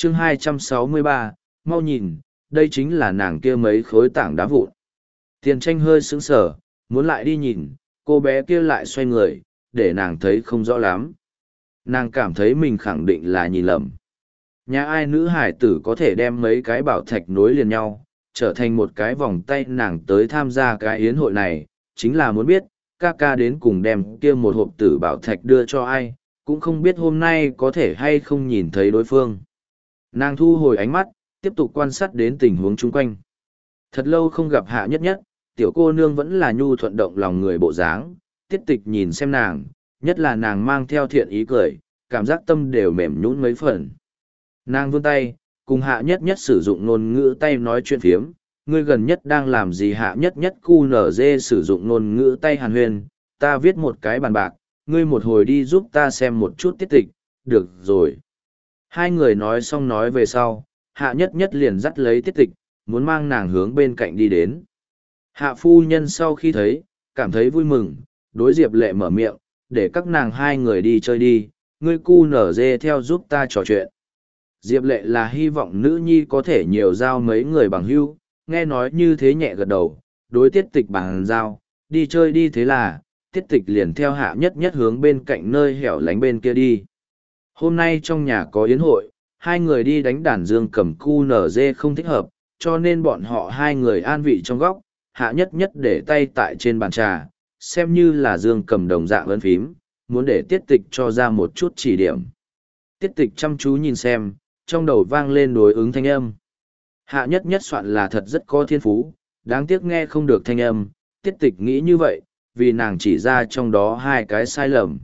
chương 263, mau nhìn, đây chính là nàng kia mấy khối tảng đá vụn. Tiền tranh hơi sững sờ, muốn lại đi nhìn, cô bé kia lại xoay người, để nàng thấy không rõ lắm. Nàng cảm thấy mình khẳng định là nhìn lầm. Nhà ai nữ hải tử có thể đem mấy cái bảo thạch nối liền nhau, trở thành một cái vòng tay, nàng tới tham gia cái yến hội này, chính là muốn biết, ca ca đến cùng đem kia một hộp tử bảo thạch đưa cho ai, cũng không biết hôm nay có thể hay không nhìn thấy đối phương. Nàng thu hồi ánh mắt, tiếp tục quan sát đến tình huống chung quanh. Thật lâu không gặp Hạ Nhất Nhất, tiểu cô nương vẫn là nhu thuận động lòng người bộ dáng, Tiết Tịch nhìn xem nàng, nhất là nàng mang theo thiện ý cười, cảm giác tâm đều mềm nhũn mấy phần. Nàng vươn tay, cùng Hạ Nhất Nhất sử dụng ngôn ngữ tay nói chuyện phiếm, ngươi gần nhất đang làm gì? Hạ Nhất Nhất QNZ sử dụng ngôn ngữ tay hàn huyên, ta viết một cái bàn bạc, ngươi một hồi đi giúp ta xem một chút Tiết Tịch, được rồi. Hai người nói xong nói về sau, Hạ Nhất Nhất liền dắt lấy Tiết Tịch, muốn mang nàng hướng bên cạnh đi đến. Hạ phu nhân sau khi thấy, cảm thấy vui mừng, đối Diệp Lệ mở miệng, để các nàng hai người đi chơi đi, ngươi QNZ theo giúp ta trò chuyện. Diệp Lệ là hy vọng nữ nhi có thể nhiều giao mấy người bằng hữu, nghe nói như thế nhẹ gật đầu, đối Tiết Tịch bằng giao, đi chơi đi. Thế là, Tiết Tịch liền theo Hạ Nhất Nhất hướng bên cạnh nơi hẻo lánh bên kia đi. Hôm nay trong nhà có yến hội, hai người đi đánh đàn dương cầm QNZ không thích hợp, cho nên bọn họ hai người an vị trong góc, Hạ Nhất Nhất để tay tại trên bàn trà, xem như là dương cầm đồng dạng ấn phím, muốn để Tiết Tịch cho ra một chút chỉ điểm. Tiết Tịch chăm chú nhìn xem, trong đầu vang lên đối ứng thanh âm. Hạ Nhất Nhất soạn là thật rất có thiên phú, đáng tiếc nghe không được thanh âm, Tiết Tịch nghĩ như vậy, vì nàng chỉ ra trong đó hai cái sai lầm.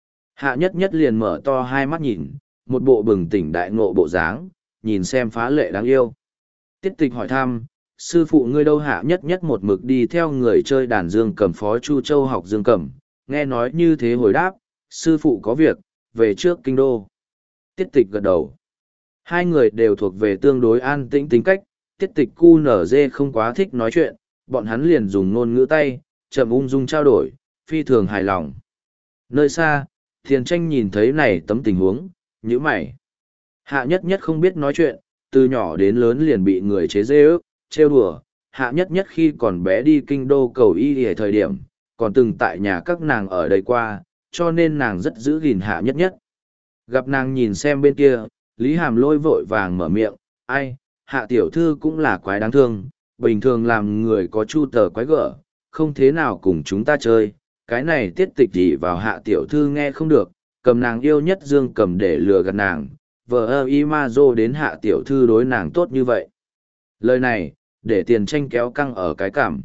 Hạ Nhất Nhất liền mở to hai mắt nhìn, một bộ bừng tỉnh đại ngộ bộ dáng, nhìn xem phá lệ đáng yêu. Tiết Tịch hỏi thăm, sư phụ ngươi đâu? Hạ Nhất Nhất một mực đi theo người chơi đàn dương cầm Phó Chu Châu học dương cầm, nghe nói như thế hồi đáp, sư phụ có việc, về trước kinh đô. Tiết Tịch gật đầu. Hai người đều thuộc về tương đối an tĩnh tính cách, Tiết Tịch QNZ không quá thích nói chuyện, bọn hắn liền dùng ngôn ngữ tay, chậm ung dung trao đổi, phi thường hài lòng. Nơi xa, Thiền Tranh nhìn thấy này tấm tình huống, nhíu mày. Hạ Nhất Nhất không biết nói chuyện, từ nhỏ đến lớn liền bị người chế giễu ước, trêu đùa. Hạ Nhất Nhất khi còn bé đi kinh đô cầu y ở thời điểm, còn từng tại nhà các nàng ở đây qua, cho nên nàng rất giữ gìn Hạ Nhất Nhất. Gặp nàng nhìn xem bên kia, Lý Hàm Lôi vội vàng mở miệng, ai, Hạ tiểu thư cũng là quái đáng thương, bình thường làm người có chu tờ quái gở, không thế nào cùng chúng ta chơi, cái này Tiết Tịch gì vào Hạ tiểu thư nghe không được, cầm nàng yêu nhất dương cầm để lừa gạt nàng, vợ ơ y ma dô đến Hạ tiểu thư đối nàng tốt như vậy. Lời này, để Tiền Tranh kéo căng ở cái cảm.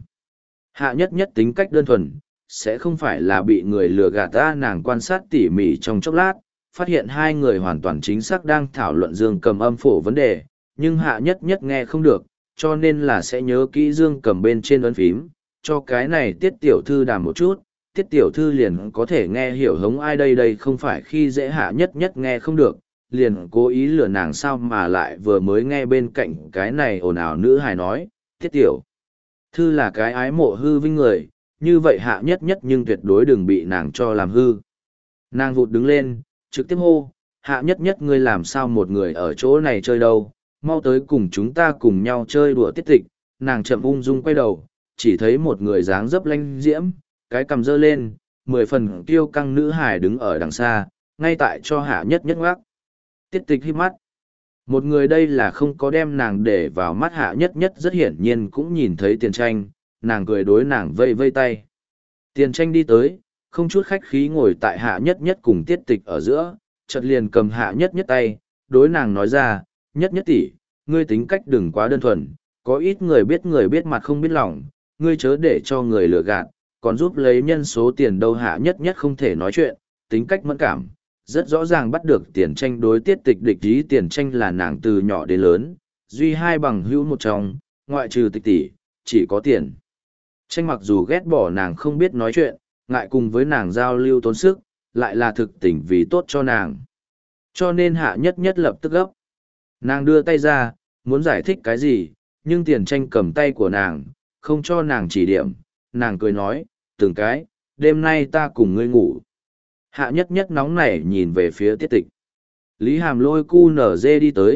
Hạ Nhất Nhất tính cách đơn thuần, sẽ không phải là bị người lừa gạt ta. Nàng quan sát tỉ mỉ trong chốc lát, phát hiện hai người hoàn toàn chính xác đang thảo luận dương cầm âm phổ vấn đề, nhưng Hạ Nhất Nhất nghe không được, cho nên là sẽ nhớ kỹ dương cầm bên trên ấn phím, cho cái này Tiết tiểu thư đàm một chút, Tiết tiểu thư liền có thể nghe hiểu hống ai. Đây không phải khi dễ Hạ Nhất Nhất nghe không được, liền cố ý lừa nàng sao mà lại vừa mới nghe bên cạnh cái này ồn ào nữ hài nói, Tiết tiểu thư là cái ái mộ hư vinh người, như vậy Hạ Nhất Nhất nhưng tuyệt đối đừng bị nàng cho làm hư. Nàng vụt đứng lên, trực tiếp hô, Hạ Nhất Nhất ngươi làm sao một người ở chỗ này chơi đâu, mau tới cùng chúng ta cùng nhau chơi đùa Tiết Tịch. Nàng chậm ung dung quay đầu, chỉ thấy một người dáng dấp lanh diễm, cái cằm dơ lên, 10 phần kiêu căng nữ hài đứng ở đằng xa, ngay tại cho Hạ Nhất Nhất ngoác. Tiết Tịch hít mắt. Một người đây là không có đem nàng để vào mắt. Hạ Nhất Nhất rất hiển nhiên cũng nhìn thấy Tiền Tranh, nàng cười đối nàng vây vây tay. Tiền Tranh đi tới, không chút khách khí ngồi tại Hạ Nhất Nhất cùng Tiết Tịch ở giữa, chợt liền cầm Hạ Nhất Nhất tay, đối nàng nói ra, Nhất Nhất tỷ, ngươi tính cách đừng quá đơn thuần, có ít người biết mặt không biết lòng, ngươi chớ để cho người lừa gạt, còn giúp lấy nhân số tiền đâu. Hạ Nhất Nhất không thể nói chuyện, tính cách mẫn cảm, rất rõ ràng bắt được Tiền Tranh đối Tiết Tịch địch ý. Tiền Tranh là nàng từ nhỏ đến lớn, duy hai bằng hữu một trong, ngoại trừ Tịch tỷ, chỉ có Tiền Tranh. Mặc dù ghét bỏ nàng không biết nói chuyện, ngại cùng với nàng giao lưu tốn sức, lại là thực tình vì tốt cho nàng. Cho nên Hạ Nhất Nhất lập tức gấp. Nàng đưa tay ra, muốn giải thích cái gì, nhưng Tiền Tranh cầm tay của nàng, không cho nàng chỉ điểm. Nàng cười nói, từng cái, đêm nay ta cùng ngươi ngủ. Hạ Nhất Nhất nóng nảy nhìn về phía Tiết Tịch. Lý Hàm Lôi QNZ đi tới,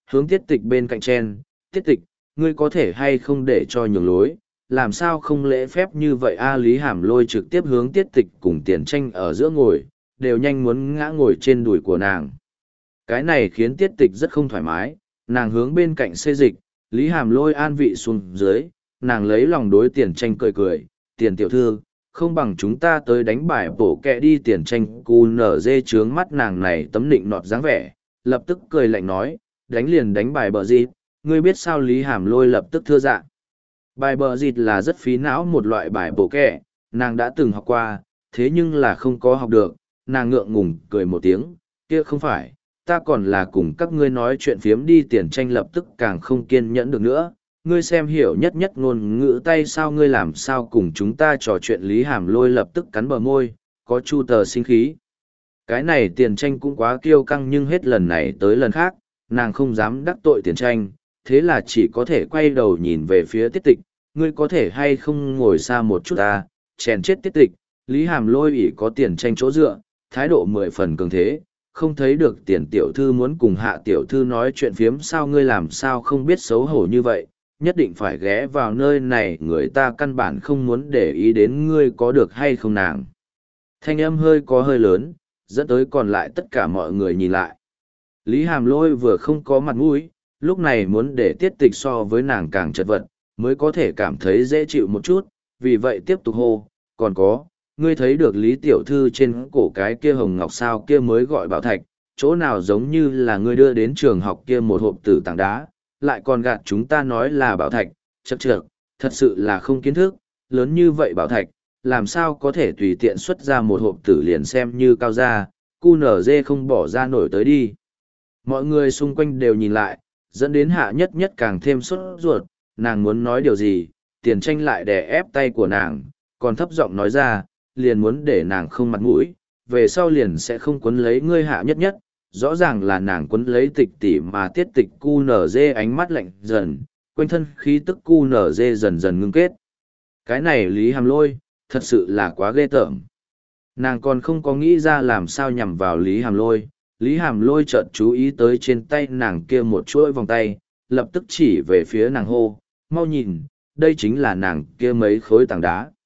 hướng tiết tịch bên cạnh chen, tiết tịch, ngươi có thể hay không để cho nhường lối, làm sao không lễ phép như vậy a Lý Hàm Lôi trực tiếp hướng tiết tịch cùng Tiền Tranh ở giữa ngồi, đều nhanh muốn ngã ngồi trên đùi của nàng. Cái này khiến tiết tịch rất không thoải mái, nàng hướng bên cạnh xê dịch, Lý Hàm Lôi an vị xuống dưới, nàng lấy lòng đối Tiền Tranh cười cười, Tiền tiểu thư, không bằng chúng ta tới đánh bài bổ kẹ đi. Tiền Tranh cu nở dê trướng mắt nàng này tấm nịnh nọt dáng vẻ, lập tức cười lạnh nói, đánh liền đánh bài bờ dịt, ngươi biết sao? Lý Hàm Lôi lập tức thưa dạ. Bài bờ dịt là rất phí não một loại bài bổ kẹ, nàng đã từng học qua, thế nhưng là không có học được, nàng ngượng ngùng cười một tiếng, kia không phải, ta còn là cùng các ngươi nói chuyện phiếm đi. Tiền Tranh lập tức càng không kiên nhẫn được nữa, ngươi xem hiểu nhất nhất ngôn ngữ tay sao, ngươi làm sao cùng chúng ta trò chuyện. Lý Hàm Lôi lập tức cắn bờ môi, có chu tờ sinh khí. Cái này Tiền Tranh cũng quá kiêu căng, nhưng hết lần này tới lần khác, nàng không dám đắc tội Tiền Tranh, thế là chỉ có thể quay đầu nhìn về phía tiết tịch, ngươi có thể hay không ngồi xa một chút ta, chèn chết tiết tịch. Lý Hàm Lôi ỷ có Tiền Tranh chỗ dựa, thái độ 10 phần cường thế, không thấy được Tiền tiểu thư muốn cùng Hạ tiểu thư nói chuyện phiếm sao, ngươi làm sao không biết xấu hổ như vậy, nhất định phải ghé vào nơi này, người ta căn bản không muốn để ý đến ngươi có được hay không. Nàng thanh âm hơi lớn, dẫn tới còn lại tất cả mọi người nhìn lại. Lý Hàm Lôi vừa không có mặt mũi, lúc này muốn để tiết tịch so với nàng càng chật vật, mới có thể cảm thấy dễ chịu một chút, vì vậy tiếp tục hô, còn có, ngươi thấy được Lý tiểu thư trên cổ cái kia hồng ngọc sao, kia mới gọi bảo thạch, chỗ nào giống như là ngươi đưa đến trường học kia một hộp tử tảng đá, lại còn gạt chúng ta nói là bảo thạch, chậc chậc, thật sự là không kiến thức, lớn như vậy bảo thạch, làm sao có thể tùy tiện xuất ra một hộp tử liền xem như cao gia, cu nở dê không bỏ ra nổi tới đi. Mọi người xung quanh đều nhìn lại, dẫn đến Hạ Nhất Nhất càng thêm sốt ruột, nàng muốn nói điều gì, Tiền Tranh lại đè ép tay của nàng, còn thấp giọng nói ra, liền muốn để nàng không mặt mũi, về sau liền sẽ không quấn lấy ngươi Hạ Nhất Nhất. Rõ ràng là nàng quấn lấy tịch tỷ mà tiết tịch cu nở dê ánh mắt lạnh dần, quanh thân khí tức cu nở dê dần dần ngưng kết. Cái này Lý Hàm Lôi, thật sự là quá ghê tởm. Nàng còn không có nghĩ ra làm sao nhằm vào Lý Hàm Lôi. Lý Hàm Lôi chợt chú ý tới trên tay nàng kia một chuỗi vòng tay, lập tức chỉ về phía nàng hô, mau nhìn, đây chính là nàng kia mấy khối tảng đá.